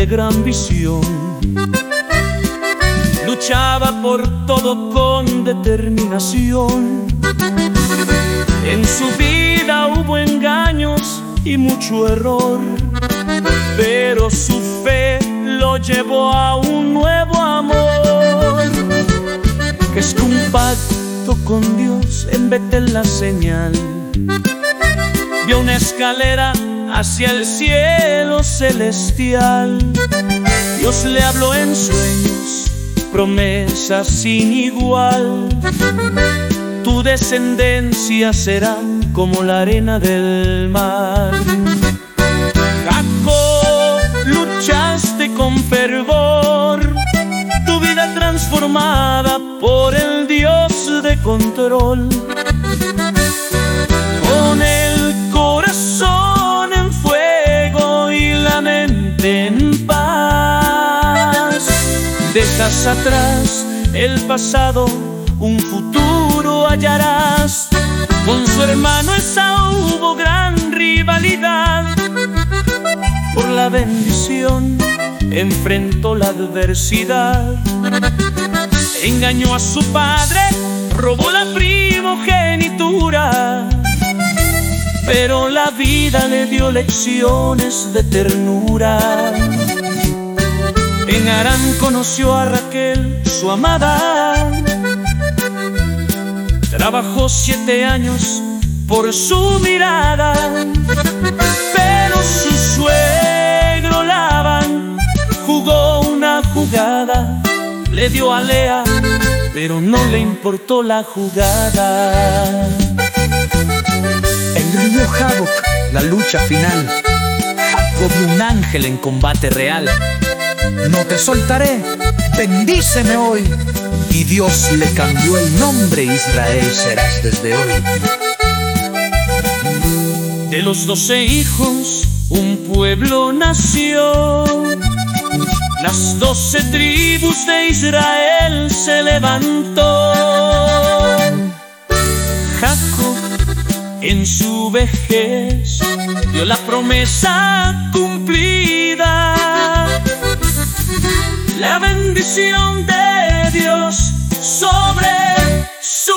gran visión. Luchaba por todo con determinación. En su vida hubo engaños y mucho error, pero su fe lo llevó a un nuevo amor, que es un pacto con Dios. En Betel la señal, vio una escalera hacia el cielo celestial. Dios le habló en sueños, promesas sin igual. Tu descendencia será como la arena del mar. Jacob, luchaste con fervor, tu vida transformada por el Dios de control. Con el corazón en fuego y la mente en paz, dejas atrás el pasado, un futuro hallarás. Con su hermano Esaú hubo gran rivalidad. Por la bendición enfrentó la adversidad. Engañó a su padre, robó la primogenitura, pero la vida le dio lecciones de ternura. En Harán conoció a Raquel, su amada. Trabajó 7 años por su mirada, pero su suegro Labán jugó una jugada. Le dio a Lea, pero no le importó la jugada. El río Jaboc, la lucha final. Jacob vio un ángel en combate real. No te soltaré, bendíceme hoy. Y Dios le cambió el nombre, Israel serás desde hoy. De los 12 hijos un pueblo nació. Las 12 tribus de Israel se levantó. Jacob en su vejez vio la promesa cumplida. La bendición de Dios sobre su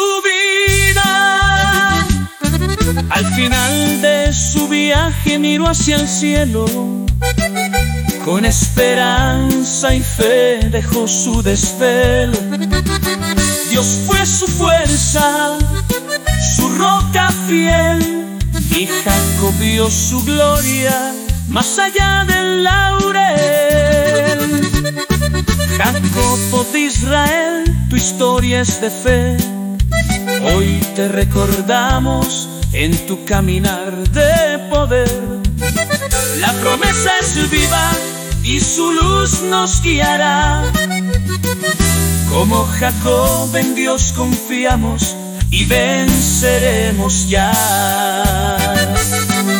vida. Al final de su viaje miró hacia el cielo. Con esperanza y fe dejó su desvelo. Dios fue su fuerza, su roca fiel, y Jacob vio su gloria más allá del laurel. Jacob de Israel, tu historia es de fe. Hoy te recordamos en tu caminar de poder. La promesa es viva y su luz nos guiará. Como Jacob en Dios confiamos y venceremos ya.